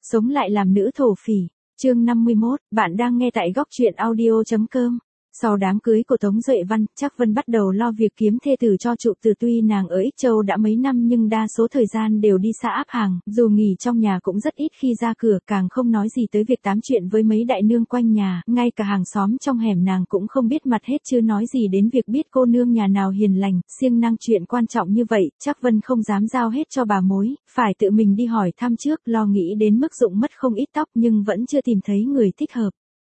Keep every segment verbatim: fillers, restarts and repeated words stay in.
Sống lại làm nữ thổ phỉ. Chương năm mươi mốt, bạn đang nghe tại góc truyện audio chấm com. Sau đám cưới của Tống Duệ Văn, Trác Vân bắt đầu lo việc kiếm thê tử cho Trụ Từ. Tuy nàng ở Ích Châu đã mấy năm nhưng đa số thời gian đều đi xa áp hàng, dù nghỉ trong nhà cũng rất ít khi ra cửa, càng không nói gì tới việc tám chuyện với mấy đại nương quanh nhà, ngay cả hàng xóm trong hẻm nàng cũng không biết mặt hết, chứ nói gì đến việc biết cô nương nhà nào hiền lành, siêng năng. Chuyện quan trọng như vậy, Trác Vân không dám giao hết cho bà mối, phải tự mình đi hỏi thăm trước, lo nghĩ đến mức rụng mất không ít tóc nhưng vẫn chưa tìm thấy người thích hợp.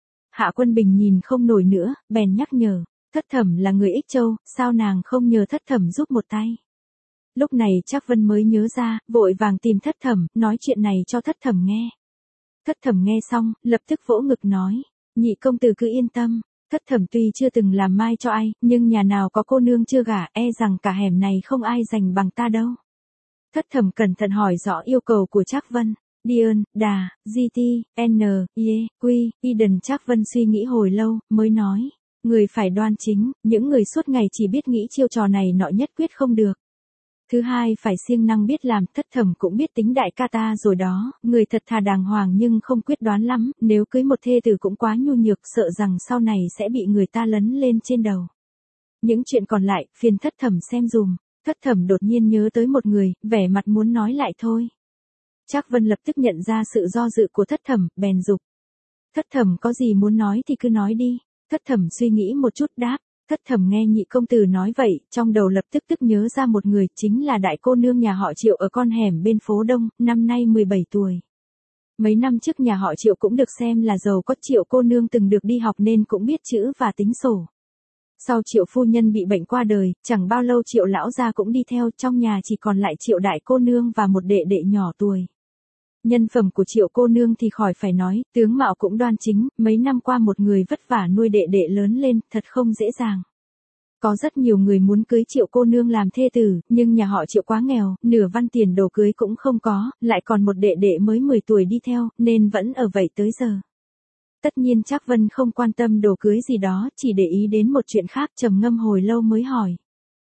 Hạ Quân Bình nhìn không nổi nữa, bèn nhắc nhở, Thất Thẩm là người Ích Châu, sao nàng không nhờ Thất Thẩm giúp một tay. Lúc này Trác Vân mới nhớ ra, vội vàng tìm Thất Thẩm, nói chuyện này cho Thất Thẩm nghe. Thất Thẩm nghe xong, lập tức vỗ ngực nói, nhị công tử cứ yên tâm, Thất Thẩm tuy chưa từng làm mai cho ai, nhưng nhà nào có cô nương chưa gả, e rằng cả hẻm này không ai giành bằng ta đâu. Thất Thẩm cẩn thận hỏi rõ yêu cầu của Trác Vân. Diên, Đà, giê tê, N, Ye, Quy, Eden. Trác Vân suy nghĩ hồi lâu, mới nói, người phải đoan chính, những người suốt ngày chỉ biết nghĩ chiêu trò này nọ nhất quyết không được. Thứ hai phải siêng năng biết làm. Thất Thẩm cũng biết tính đại ca ta rồi đó, người thật thà đàng hoàng nhưng không quyết đoán lắm, nếu cưới một thê tử cũng quá nhu nhược, sợ rằng sau này sẽ bị người ta lấn lên trên đầu. Những chuyện còn lại, phiền Thất Thẩm xem dùm. Thất Thẩm đột nhiên nhớ tới một người, vẻ mặt muốn nói lại thôi. Trác Vân lập tức nhận ra sự do dự của Thất Thẩm, bèn dục. Thất Thẩm có gì muốn nói thì cứ nói đi. Thất Thẩm suy nghĩ một chút đáp. Thất Thẩm nghe nhị công tử nói vậy, trong đầu lập tức tức nhớ ra một người, chính là đại cô nương nhà họ Triệu ở con hẻm bên phố Đông, năm nay mười bảy tuổi. Mấy năm trước nhà họ Triệu cũng được xem là giàu có, Triệu cô nương từng được đi học nên cũng biết chữ và tính sổ. Sau Triệu phu nhân bị bệnh qua đời, chẳng bao lâu Triệu lão gia cũng đi theo, trong nhà chỉ còn lại Triệu đại cô nương và một đệ đệ nhỏ tuổi. Nhân phẩm của Triệu cô nương thì khỏi phải nói, tướng mạo cũng đoan chính, mấy năm qua một người vất vả nuôi đệ đệ lớn lên, thật không dễ dàng. Có rất nhiều người muốn cưới Triệu cô nương làm thê tử, nhưng nhà họ Triệu quá nghèo, nửa văn tiền đồ cưới cũng không có, lại còn một đệ đệ mới mười tuổi đi theo, nên vẫn ở vậy tới giờ. Tất nhiên Trác Vân không quan tâm đồ cưới gì đó, chỉ để ý đến một chuyện khác, trầm ngâm hồi lâu mới hỏi.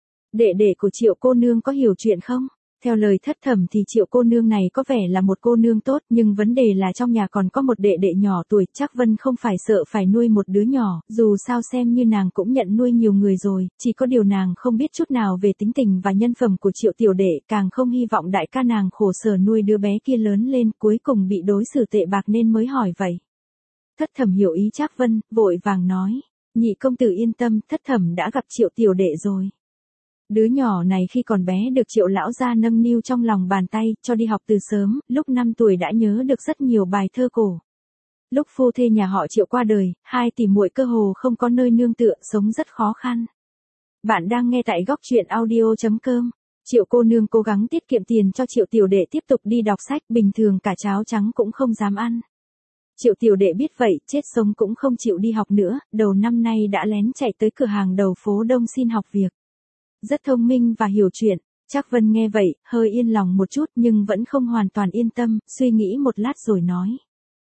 Đệ đệ của Triệu cô nương có hiểu chuyện không? Theo lời Thất Thẩm thì Triệu cô nương này có vẻ là một cô nương tốt, nhưng vấn đề là trong nhà còn có một đệ đệ nhỏ tuổi. Trác Vân không phải sợ phải nuôi một đứa nhỏ, dù sao xem như nàng cũng nhận nuôi nhiều người rồi, chỉ có điều nàng không biết chút nào về tính tình và nhân phẩm của Triệu tiểu đệ, càng không hy vọng đại ca nàng khổ sở nuôi đứa bé kia lớn lên, cuối cùng bị đối xử tệ bạc nên mới hỏi vậy. Thất Thẩm hiểu ý Trác Vân, vội vàng nói, nhị công tử yên tâm, Thất Thẩm đã gặp Triệu tiểu đệ rồi. Đứa nhỏ này khi còn bé được Triệu lão gia nâng niu trong lòng bàn tay, cho đi học từ sớm, lúc năm tuổi đã nhớ được rất nhiều bài thơ cổ. Lúc phu thê nhà họ Triệu qua đời, hai tỷ muội cơ hồ không có nơi nương tựa, sống rất khó khăn. Bạn đang nghe tại góc truyện audio chấm com. Triệu cô nương cố gắng tiết kiệm tiền cho Triệu tiểu đệ tiếp tục đi đọc sách, bình thường cả cháo trắng cũng không dám ăn. Triệu tiểu đệ biết vậy, chết sống cũng không chịu đi học nữa, đầu năm nay đã lén chạy tới cửa hàng đầu phố Đông xin học việc. Rất thông minh và hiểu chuyện. Trác Vân nghe vậy, hơi yên lòng một chút nhưng vẫn không hoàn toàn yên tâm, suy nghĩ một lát rồi nói.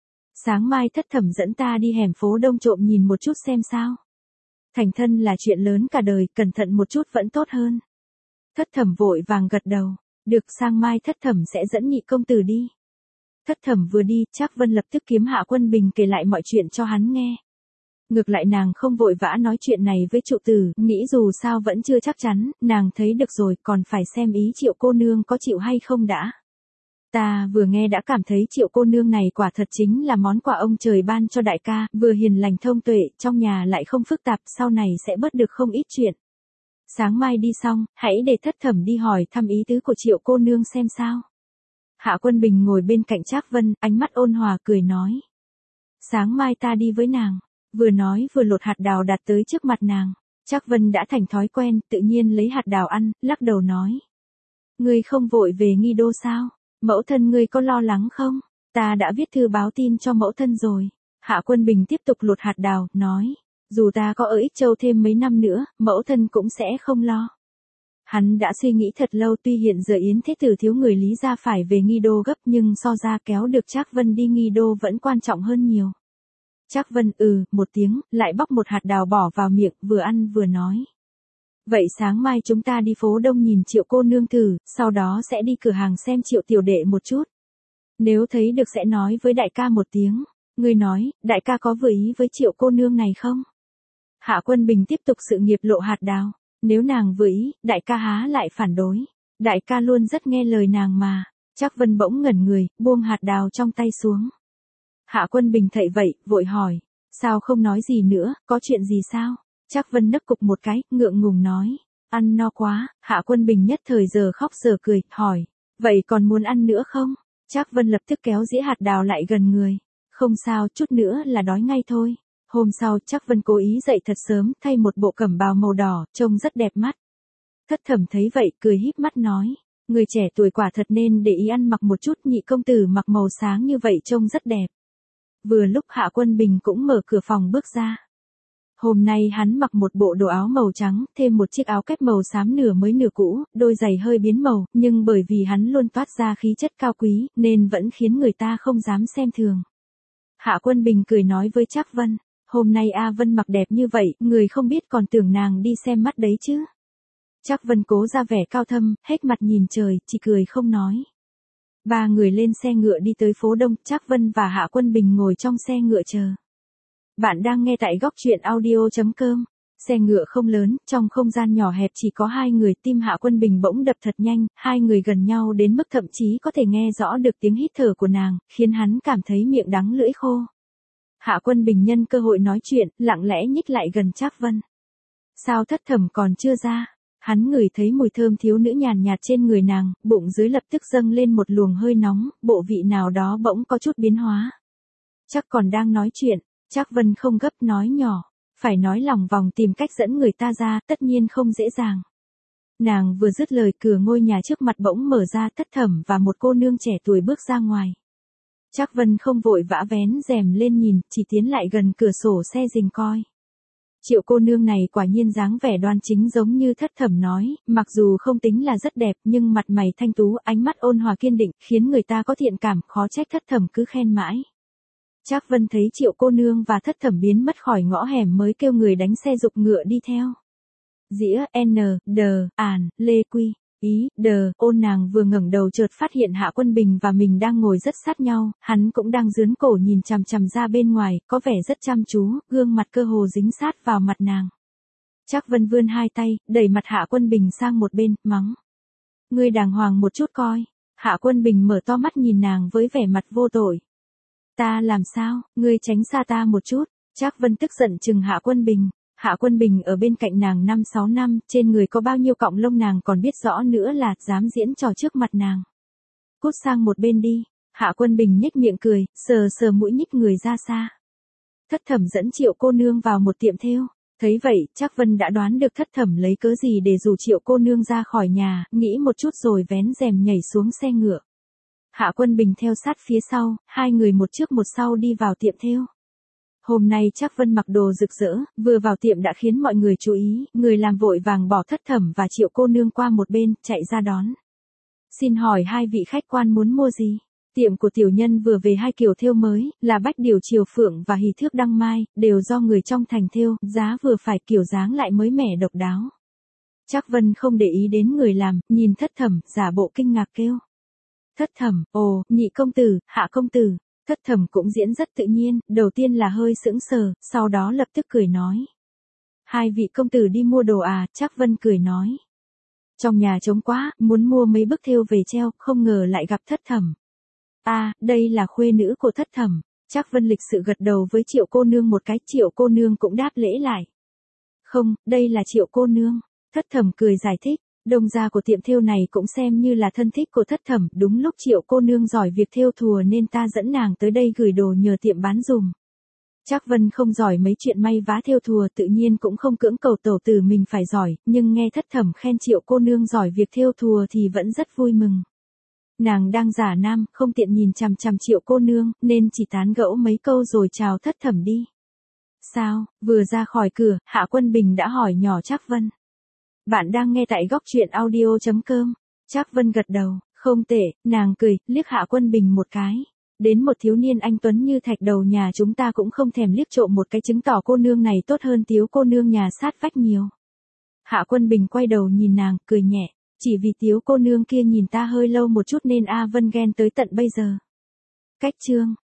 Sáng mai Thất Thẩm dẫn ta đi hẻm phố Đông trộm nhìn một chút xem sao. Thành thân là chuyện lớn cả đời, cẩn thận một chút vẫn tốt hơn. Thất Thẩm vội vàng gật đầu. Được, sang mai Thất Thẩm sẽ dẫn nhị công tử đi. Thất Thẩm vừa đi, Trác Vân lập tức kiếm Hạ Quân Bình kể lại mọi chuyện cho hắn nghe. Ngược lại nàng không vội vã nói chuyện này với Trụ Tử, nghĩ dù sao vẫn chưa chắc chắn, nàng thấy được rồi, còn phải xem ý Triệu cô nương có chịu hay không đã. Ta vừa nghe đã cảm thấy Triệu cô nương này quả thật chính là món quà ông trời ban cho đại ca, vừa hiền lành thông tuệ, trong nhà lại không phức tạp, sau này sẽ bớt được không ít chuyện. Sáng mai đi xong, hãy để Thất Thẩm đi hỏi thăm ý tứ của Triệu cô nương xem sao. Hạ Quân Bình ngồi bên cạnh Trác Vân, ánh mắt ôn hòa cười nói. Sáng mai ta đi với nàng. Vừa nói vừa lột hạt đào đặt tới trước mặt nàng. Trác Vân đã thành thói quen, tự nhiên lấy hạt đào ăn, lắc đầu nói. Ngươi không vội về Nghi Đô sao? Mẫu thân ngươi có lo lắng không? Ta đã viết thư báo tin cho mẫu thân rồi. Hạ Quân Bình tiếp tục lột hạt đào, nói. Dù ta có ở Ích Châu thêm mấy năm nữa, mẫu thân cũng sẽ không lo. Hắn đã suy nghĩ thật lâu, tuy hiện giờ Yến Thế Tử thiếu người Lý gia phải về Nghi Đô gấp nhưng so ra kéo được Trác Vân đi Nghi Đô vẫn quan trọng hơn nhiều. Trác Vân ừ, một tiếng, lại bóc một hạt đào bỏ vào miệng, vừa ăn vừa nói. Vậy sáng mai chúng ta đi phố Đông nhìn Triệu cô nương thử, sau đó sẽ đi cửa hàng xem Triệu tiểu đệ một chút. Nếu thấy được sẽ nói với đại ca một tiếng. Ngươi nói, đại ca có vừa ý với Triệu cô nương này không? Hạ Quân Bình tiếp tục sự nghiệp lộ hạt đào. Nếu nàng vừa ý, đại ca há lại phản đối. Đại ca luôn rất nghe lời nàng mà. Trác Vân bỗng ngẩn người, buông hạt đào trong tay xuống. Hạ Quân Bình thấy vậy, vội hỏi. Sao không nói gì nữa, có chuyện gì sao? Trác Vân nấc cục một cái, ngượng ngùng nói. Ăn no quá. Hạ Quân Bình nhất thời giờ khóc giờ cười, hỏi. Vậy còn muốn ăn nữa không? Trác Vân lập tức kéo dĩa hạt đào lại gần người. Không sao, chút nữa là đói ngay thôi. Hôm sau, Trác Vân cố ý dậy thật sớm, thay một bộ cẩm bào màu đỏ, trông rất đẹp mắt. Thất Thẩm thấy vậy, cười híp mắt nói. Người trẻ tuổi quả thật nên để ý ăn mặc một chút, nhị công tử mặc màu sáng như vậy trông rất đẹp. Vừa lúc Hạ Quân Bình cũng mở cửa phòng bước ra. Hôm nay hắn mặc một bộ đồ áo màu trắng, thêm một chiếc áo kép màu xám nửa mới nửa cũ, đôi giày hơi biến màu, nhưng bởi vì hắn luôn toát ra khí chất cao quý, nên vẫn khiến người ta không dám xem thường. Hạ Quân Bình cười nói với Trác Vân, hôm nay A Vân mặc đẹp như vậy, người không biết còn tưởng nàng đi xem mắt đấy chứ. Trác Vân cố ra vẻ cao thâm, hết mặt nhìn trời, chỉ cười không nói. Ba người lên xe ngựa đi tới phố Đông, Trác Vân và Hạ Quân Bình ngồi trong xe ngựa chờ. Bạn đang nghe tại góc truyện audio chấm com. Xe ngựa không lớn, trong không gian nhỏ hẹp chỉ có hai người, tim Hạ Quân Bình bỗng đập thật nhanh, hai người gần nhau đến mức thậm chí có thể nghe rõ được tiếng hít thở của nàng, khiến hắn cảm thấy miệng đắng lưỡi khô. Hạ Quân Bình nhân cơ hội nói chuyện, lặng lẽ nhích lại gần Trác Vân. Sao Thất Thẩm còn chưa ra? Hắn ngửi thấy mùi thơm thiếu nữ nhàn nhạt trên người nàng, bụng dưới lập tức dâng lên một luồng hơi nóng, bộ vị nào đó bỗng có chút biến hóa. Chắc còn đang nói chuyện. Trác Vân không gấp nói nhỏ, phải nói lòng vòng tìm cách dẫn người ta ra, tất nhiên không dễ dàng. Nàng vừa dứt lời, cửa ngôi nhà trước mặt bỗng mở ra, Thất Thẩm và một cô nương trẻ tuổi bước ra ngoài. Trác Vân không vội vã vén rèm lên nhìn, chỉ tiến lại gần cửa sổ xe rình coi. Triệu cô nương này quả nhiên dáng vẻ đoan chính giống như Thất Thẩm nói, mặc dù không tính là rất đẹp nhưng mặt mày thanh tú, ánh mắt ôn hòa kiên định, khiến người ta có thiện cảm, khó trách Thất Thẩm cứ khen mãi. Trác Vân thấy Triệu cô nương và Thất Thẩm biến mất khỏi ngõ hẻm mới kêu người đánh xe giục ngựa đi theo. Dĩa, N, D, Ản, Lê Quy, Ý, D, Ôn nàng vừa ngẩng đầu chợt phát hiện Hạ Quân Bình và mình đang ngồi rất sát nhau, hắn cũng đang dướn cổ nhìn chằm chằm ra bên ngoài, có vẻ rất chăm chú, gương mặt cơ hồ dính sát vào mặt nàng. Trác Vân vươn hai tay, đẩy mặt Hạ Quân Bình sang một bên, mắng. Ngươi đàng hoàng một chút coi. Hạ Quân Bình mở to mắt nhìn nàng với vẻ mặt vô tội. Ta làm sao, ngươi tránh xa ta một chút. Trác Vân tức giận chừng Hạ Quân Bình. Hạ Quân Bình ở bên cạnh nàng năm sáu năm, trên người có bao nhiêu cọng lông nàng còn biết rõ nữa là dám diễn trò trước mặt nàng. Cút sang một bên đi. Hạ Quân Bình nhếch miệng cười, sờ sờ mũi nhích người ra xa. Thất Thẩm dẫn Triệu cô nương vào một tiệm thêu. Thấy vậy, Trác Vân đã đoán được Thất Thẩm lấy cớ gì để rủ Triệu cô nương ra khỏi nhà, nghĩ một chút rồi vén rèm nhảy xuống xe ngựa. Hạ Quân Bình theo sát phía sau, hai người một trước một sau đi vào tiệm thêu. Hôm nay Trác Vân mặc đồ rực rỡ, vừa vào tiệm đã khiến mọi người chú ý, người làm vội vàng bỏ Thất Thẩm và Triệu cô nương qua một bên, chạy ra đón. Xin hỏi hai vị khách quan muốn mua gì? Tiệm của tiểu nhân vừa về hai kiểu thêu mới, là bách điều triều phượng và hỷ thước đăng mai, đều do người trong thành thêu, giá vừa phải, kiểu dáng lại mới mẻ độc đáo. Trác Vân không để ý đến người làm, nhìn Thất Thẩm, giả bộ kinh ngạc kêu. Thất Thẩm, ồ, nhị công tử, Hạ công tử. Thất Thẩm cũng diễn rất tự nhiên, đầu tiên là hơi sững sờ, sau đó lập tức cười nói. Hai vị công tử đi mua đồ à? Trác Vân cười nói. Trong nhà trống quá, muốn mua mấy bức thêu về treo, không ngờ lại gặp Thất Thẩm. À, đây là khuê nữ của Thất Thẩm. Trác Vân lịch sự gật đầu với Triệu cô nương một cái, Triệu cô nương cũng đáp lễ lại. Không, đây là Triệu cô nương. Thất Thẩm cười giải thích. Đông gia của tiệm thêu này cũng xem như là thân thích của Thất Thẩm, đúng lúc Triệu cô nương giỏi việc thêu thùa nên ta dẫn nàng tới đây gửi đồ nhờ tiệm bán dùm. Trác Vân không giỏi mấy chuyện may vá thêu thùa, tự nhiên cũng không cưỡng cầu tẩu tử mình phải giỏi, nhưng nghe Thất Thẩm khen Triệu cô nương giỏi việc thêu thùa thì vẫn rất vui mừng. Nàng đang giả nam, không tiện nhìn chằm chằm Triệu cô nương, nên chỉ tán gẫu mấy câu rồi chào Thất Thẩm đi. Sao, vừa ra khỏi cửa, Hạ Quân Bình đã hỏi nhỏ Trác Vân. Bạn đang nghe tại góc truyện audio chấm com. Trác Vân gật đầu, không tệ, nàng cười, liếc Hạ Quân Bình một cái. Đến một thiếu niên anh tuấn như thạch đầu nhà chúng ta cũng không thèm liếc trộm một cái, chứng tỏ cô nương này tốt hơn Tiếu cô nương nhà sát vách nhiều. Hạ Quân Bình quay đầu nhìn nàng, cười nhẹ, chỉ vì Tiếu cô nương kia nhìn ta hơi lâu một chút nên A Vân ghen tới tận bây giờ. Cách chương